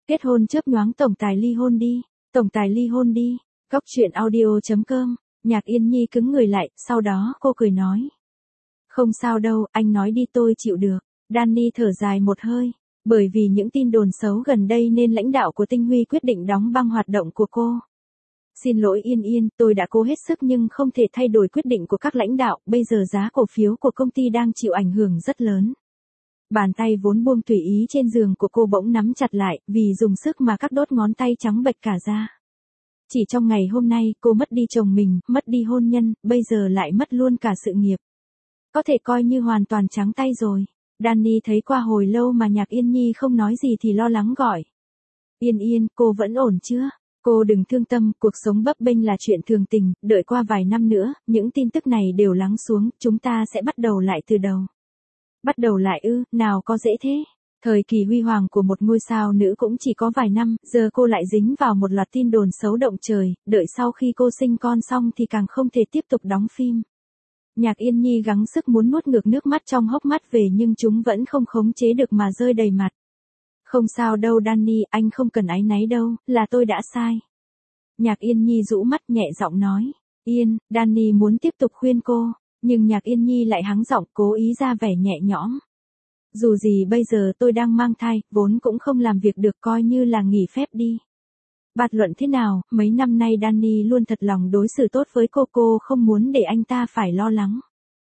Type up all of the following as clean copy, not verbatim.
Kết hôn chớp nhoáng tổng tài ly hôn đi. Tổng tài ly hôn đi. Góc chuyện audio.com. Nhạc Yên Nhi cứng người lại, sau đó cô cười nói. Không sao đâu, anh nói đi tôi chịu được. Danny thở dài một hơi. Bởi vì những tin đồn xấu gần đây nên lãnh đạo của Tinh Huy quyết định đóng băng hoạt động của cô. Xin lỗi Yên Yên, tôi đã cố hết sức nhưng không thể thay đổi quyết định của các lãnh đạo, bây giờ giá cổ phiếu của công ty đang chịu ảnh hưởng rất lớn. Bàn tay vốn buông tùy ý trên giường của cô bỗng nắm chặt lại, vì dùng sức mà các đốt ngón tay trắng bệch cả ra. Chỉ trong ngày hôm nay, cô mất đi chồng mình, mất đi hôn nhân, bây giờ lại mất luôn cả sự nghiệp. Có thể coi như hoàn toàn trắng tay rồi. Danny thấy qua hồi lâu mà Nhạc Yên Nhi không nói gì thì lo lắng gọi. Yên Yên, cô vẫn ổn chưa? Cô đừng thương tâm, cuộc sống bấp bênh là chuyện thường tình, đợi qua vài năm nữa, những tin tức này đều lắng xuống, chúng ta sẽ bắt đầu lại từ đầu. Bắt đầu lại ư, nào có dễ thế. Thời kỳ huy hoàng của một ngôi sao nữ cũng chỉ có vài năm, giờ cô lại dính vào một loạt tin đồn xấu động trời, đợi sau khi cô sinh con xong thì càng không thể tiếp tục đóng phim. Nhạc Yên Nhi gắng sức muốn nuốt ngược nước mắt trong hốc mắt về nhưng chúng vẫn không khống chế được mà rơi đầy mặt. Không sao đâu Danny, anh không cần áy náy đâu, là tôi đã sai. Nhạc Yên Nhi rũ mắt nhẹ giọng nói. Yên, Danny muốn tiếp tục khuyên cô, nhưng Nhạc Yên Nhi lại hắng giọng cố ý ra vẻ nhẹ nhõm. Dù gì bây giờ tôi đang mang thai, vốn cũng không làm việc được coi như là nghỉ phép đi. Bạt luận thế nào, mấy năm nay Danny luôn thật lòng đối xử tốt với cô không muốn để anh ta phải lo lắng.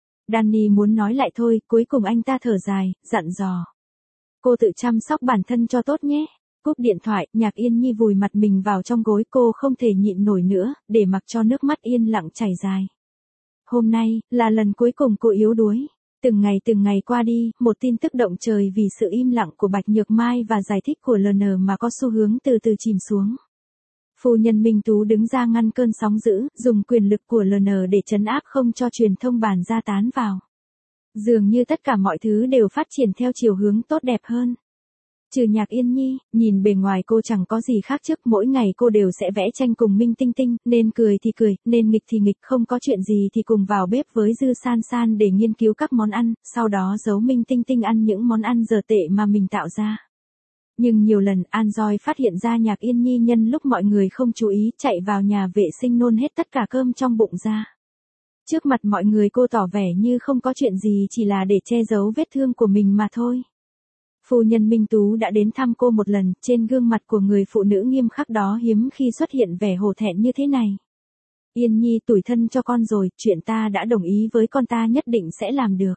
Danny muốn nói lại thôi, cuối cùng anh ta thở dài, dặn dò. Cô tự chăm sóc bản thân cho tốt nhé. Cúp điện thoại, Nhạc Yên Nhi vùi mặt mình vào trong gối, cô không thể nhịn nổi nữa, để mặc cho nước mắt yên lặng chảy dài. Hôm nay, là lần cuối cùng cô yếu đuối. Từng ngày qua đi, một tin tức động trời vì sự im lặng của Bạch Nhược Mai và giải thích của LN mà có xu hướng từ từ chìm xuống. Phu nhân Minh Tú đứng ra ngăn cơn sóng dữ, dùng quyền lực của LN để trấn áp không cho truyền thông bàn ra tán vào. Dường như tất cả mọi thứ đều phát triển theo chiều hướng tốt đẹp hơn. Trừ Nhạc Yên Nhi, nhìn bề ngoài cô chẳng có gì khác trước, mỗi ngày cô đều sẽ vẽ tranh cùng Minh Tinh Tinh, nên cười thì cười, nên nghịch thì nghịch, không có chuyện gì thì cùng vào bếp với Dư San San để nghiên cứu các món ăn, sau đó giấu Minh Tinh Tinh ăn những món ăn dở tệ mà mình tạo ra. Nhưng nhiều lần An Doi phát hiện ra Nhạc Yên Nhi nhân lúc mọi người không chú ý chạy vào nhà vệ sinh nôn hết tất cả cơm trong bụng ra. Trước mặt mọi người cô tỏ vẻ như không có chuyện gì, chỉ là để che giấu vết thương của mình mà thôi. Phu nhân Minh Tú đã đến thăm cô một lần, trên gương mặt của người phụ nữ nghiêm khắc đó hiếm khi xuất hiện vẻ hổ thẹn như thế này. Yên Nhi tủi thân cho con rồi, chuyện ta đã đồng ý với con, ta nhất định sẽ làm được.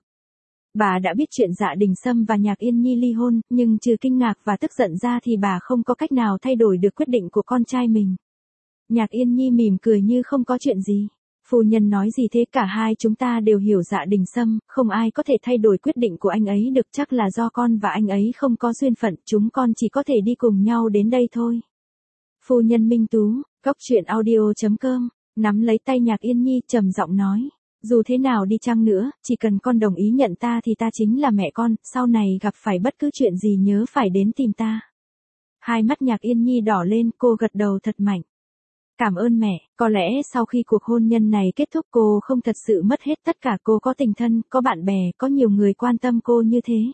Bà đã biết chuyện Dạ Đình Sâm và Nhạc Yên Nhi ly hôn, nhưng trừ kinh ngạc và tức giận ra thì bà không có cách nào thay đổi được quyết định của con trai mình. Nhạc Yên Nhi mỉm cười như không có chuyện gì. Phu nhân nói gì thế, cả hai chúng ta đều hiểu Dạ Đình Sâm, không ai có thể thay đổi quyết định của anh ấy được, chắc là do con và anh ấy không có duyên phận, chúng con chỉ có thể đi cùng nhau đến đây thôi. Phu nhân Minh Tú, góc chuyện audio.com, nắm lấy tay Nhạc Yên Nhi trầm giọng nói. Dù thế nào đi chăng nữa, chỉ cần con đồng ý nhận ta thì ta chính là mẹ con, sau này gặp phải bất cứ chuyện gì nhớ phải đến tìm ta. Hai mắt Nhạc Yên Nhi đỏ lên, cô gật đầu thật mạnh. Cảm ơn mẹ, có lẽ sau khi cuộc hôn nhân này kết thúc cô không thật sự mất hết tất cả, cô có tình thân, có bạn bè, có nhiều người quan tâm cô như thế.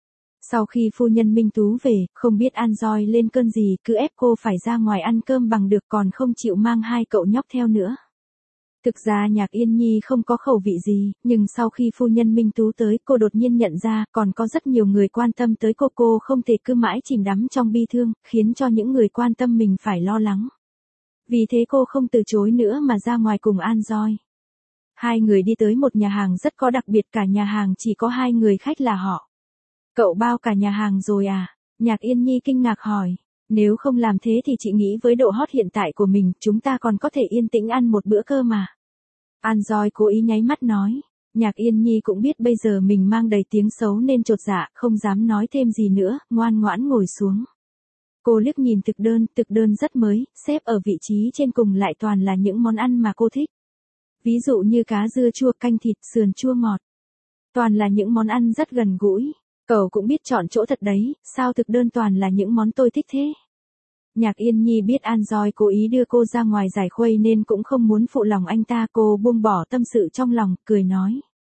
Sau khi phu nhân Minh Tú về, không biết An Doi lên cơn gì, cứ ép cô phải ra ngoài ăn cơm bằng được, còn không chịu mang hai cậu nhóc theo nữa. Thực ra Nhạc Yên Nhi không có khẩu vị gì, nhưng sau khi phu nhân Minh Tú tới, cô đột nhiên nhận ra, còn có rất nhiều người quan tâm tới cô không thể cứ mãi chìm đắm trong bi thương, khiến cho những người quan tâm mình phải lo lắng. Vì thế cô không từ chối nữa mà ra ngoài cùng An Doi. Hai người đi tới một nhà hàng rất có đặc biệt, cả nhà hàng chỉ có hai người khách là họ. Cậu bao cả nhà hàng rồi à? Nhạc Yên Nhi kinh ngạc hỏi. Nếu không làm thế thì chị nghĩ với độ hot hiện tại của mình, chúng ta còn có thể yên tĩnh ăn một bữa cơ mà. An Doi cố ý nháy mắt nói. Nhạc Yên Nhi cũng biết bây giờ mình mang đầy tiếng xấu nên chột dạ, không dám nói thêm gì nữa, ngoan ngoãn ngồi xuống. Cô liếc nhìn thực đơn rất mới, xếp ở vị trí trên cùng lại toàn là những món ăn mà cô thích. Ví dụ như cá dưa chua, canh thịt, sườn chua ngọt. Toàn là những món ăn rất gần gũi. Cậu cũng biết chọn chỗ thật đấy, sao thực đơn toàn là những món tôi thích thế? Nhạc Yên Nhi biết An Doi cố ý đưa cô ra ngoài giải khuây nên cũng không muốn phụ lòng anh ta, cô buông bỏ tâm sự trong lòng, cười nói.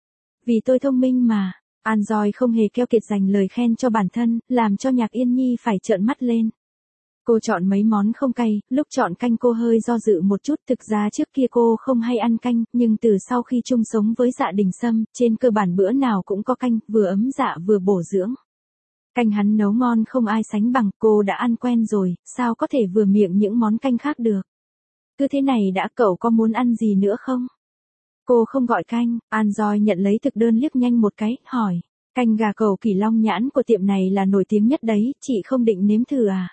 Vì tôi thông minh mà. An Doi không hề keo kiệt dành lời khen cho bản thân, làm cho Nhạc Yên Nhi phải trợn mắt lên. Cô chọn mấy món không cay, lúc chọn canh cô hơi do dự một chút, thực ra trước kia cô không hay ăn canh, nhưng từ sau khi chung sống với Dạ Đình Sâm, trên cơ bản bữa nào cũng có canh, vừa ấm dạ vừa bổ dưỡng. Canh hắn nấu ngon không ai sánh bằng, cô đã ăn quen rồi, sao có thể vừa miệng những món canh khác được. Cứ thế này đã, cậu có muốn ăn gì nữa không? Cô không gọi canh, An Doi nhận lấy thực đơn liếc nhanh một cái, hỏi. Canh gà cầu Kỳ Long Nhãn của tiệm này là nổi tiếng nhất đấy, chị không định nếm thử à?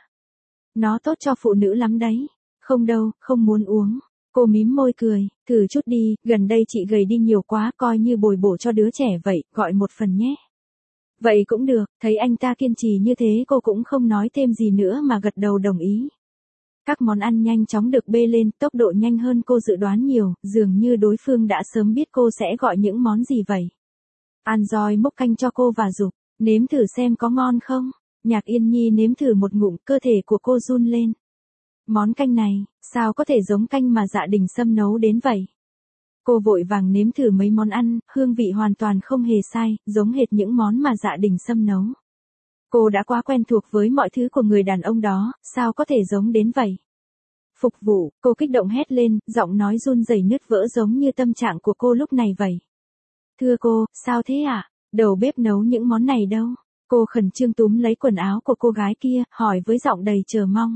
Nó tốt cho phụ nữ lắm đấy. Không đâu, không muốn uống. Cô mím môi cười, thử chút đi, gần đây chị gầy đi nhiều quá, coi như bồi bổ cho đứa trẻ vậy, gọi một phần nhé. Vậy cũng được, thấy anh ta kiên trì như thế cô cũng không nói thêm gì nữa mà gật đầu đồng ý. Các món ăn nhanh chóng được bê lên, tốc độ nhanh hơn cô dự đoán nhiều, dường như đối phương đã sớm biết cô sẽ gọi những món gì vậy. An Doi múc canh cho cô và giục, nếm thử xem có ngon không. Nhạc Yên Nhi nếm thử một ngụm, cơ thể của cô run lên. Món canh này, sao có thể giống canh mà Dạ Đình Sâm nấu đến vậy? Cô vội vàng nếm thử mấy món ăn, hương vị hoàn toàn không hề sai, giống hệt những món mà Dạ Đình Sâm nấu. Cô đã quá quen thuộc với mọi thứ của người đàn ông đó, sao có thể giống đến vậy? Phục vụ, cô kích động hét lên, giọng nói run rẩy nứt vỡ giống như tâm trạng của cô lúc này vậy. Thưa cô, sao thế ạ? Đầu bếp nấu những món này đâu? Cô khẩn trương túm lấy quần áo của cô gái kia, hỏi với giọng đầy chờ mong.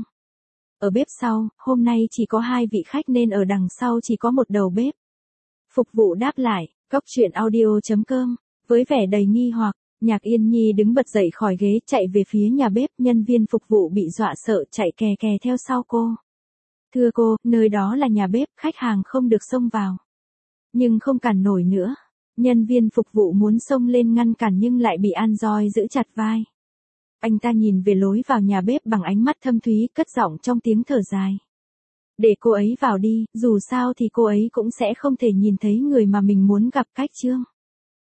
Ở bếp sau, hôm nay chỉ có 2 vị khách nên ở đằng sau chỉ có một đầu bếp. Phục vụ đáp lại, coctruyện.audio.com, với vẻ đầy nghi hoặc, Nhạc Yên Nhi đứng bật dậy khỏi ghế chạy về phía nhà bếp, nhân viên phục vụ bị dọa sợ chạy kè kè theo sau cô. Thưa cô, nơi đó là nhà bếp, khách hàng không được xông vào. Nhưng không cản nổi nữa. Nhân viên phục vụ muốn xông lên ngăn cản nhưng lại bị An Doi giữ chặt vai. Anh ta nhìn về lối vào nhà bếp bằng ánh mắt thâm thúy, cất giọng trong tiếng thở dài. Để cô ấy vào đi, dù sao thì cô ấy cũng sẽ không thể nhìn thấy người mà mình muốn gặp. Cách chương